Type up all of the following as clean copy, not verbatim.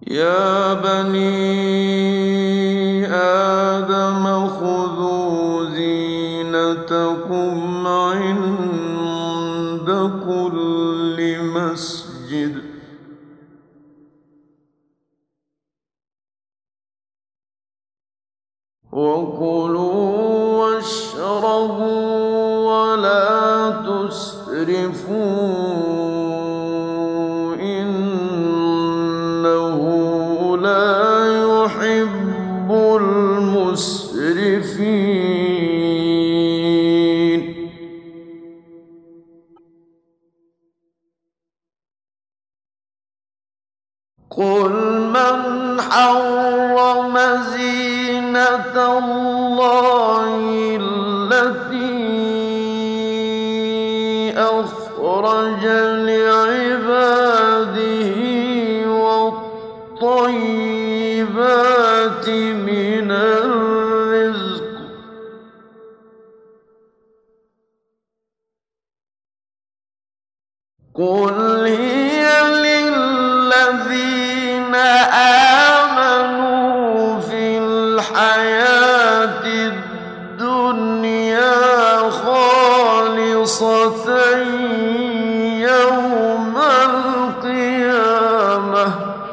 يا بني آدم خذوا زينتكم عند كل مسجد وكلوا واشربوا ولا تسرفوا إنه لا يحب المسرفين. قل من حرم زينة الله التي أخرج لعباده والطيبات من الرزق قل هي للذين آمنوا في الحياة الدنيا خالصة يوم القيامة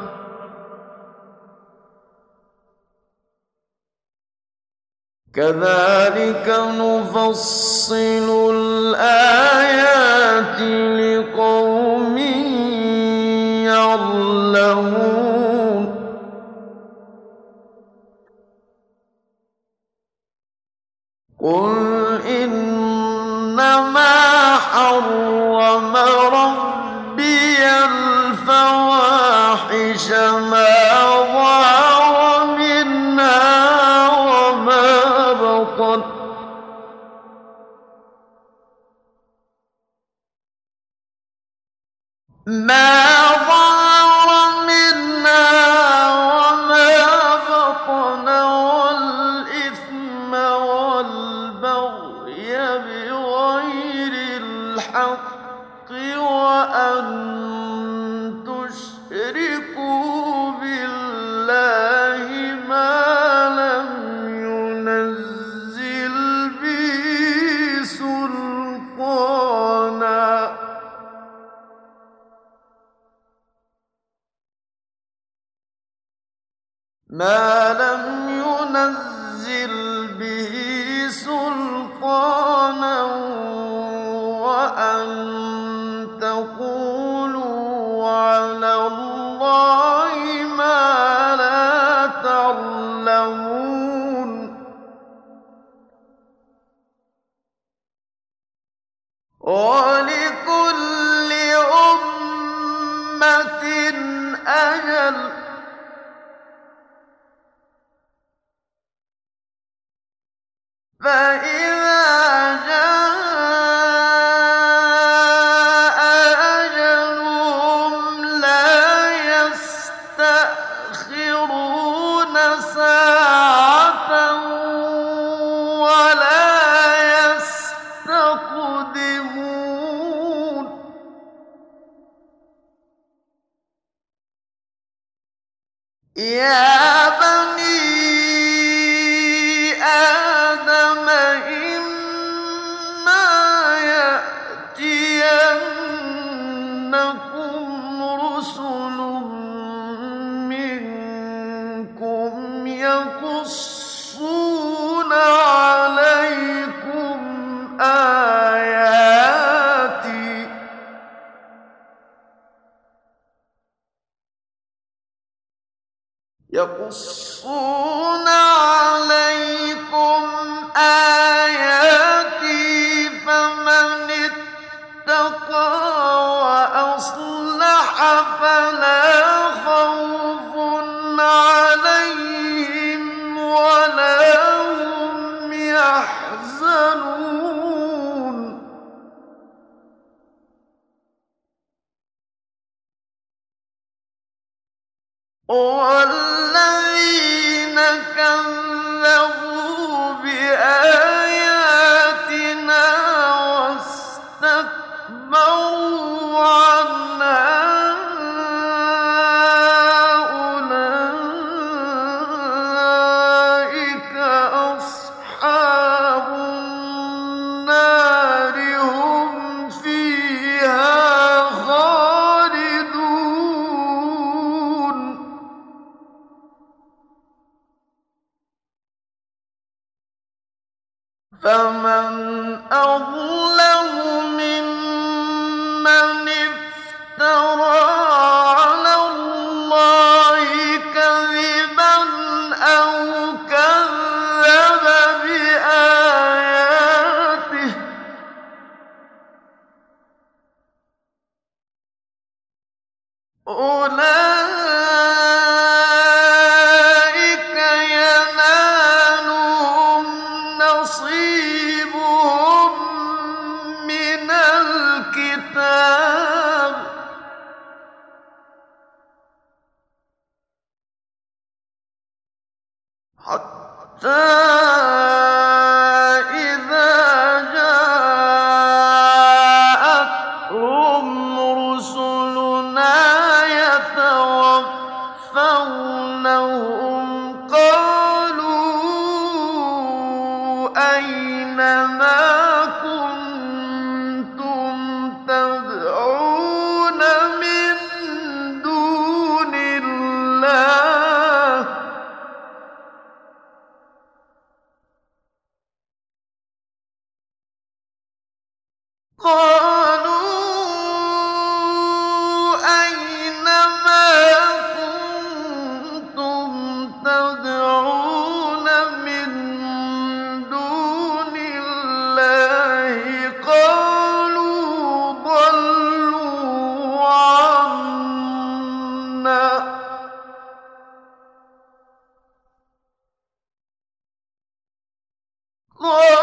كذلك نفصل الآيات لقوم يعلمون. قل إنما حرم ربي الفواحش ما ظهر منها وما بطن والإثم والبغي بغير الحق وأن تشركوا بالله ما لم ينزل به سلطانا وأن تقولوا على الله ما لا تعلمون. ولكل أمة أجل فإذا جاء أجلهم لا يستأخرون ساعة ولا يستقدمون. يا بني آدم إما يأتينكم رسل منكم يقصون عليكم آياتي فمن اتقى وأصلح فلا خوف عليهم ولا هم يحزنون. والذين كذبوا بآياتنا واستكبروا عنها فمن أظلم ممن افترى على الله كذبا أو كذب بآياته أولئك ينالهم نصيبهم من الكتاب حتى إذا جاءتهم رسلنا يتوفونهم قالوا أين ما كنتم تدعون من دون الله قالوا أين ما كنتم تدعون من دون الله قالوا ضلوا عنا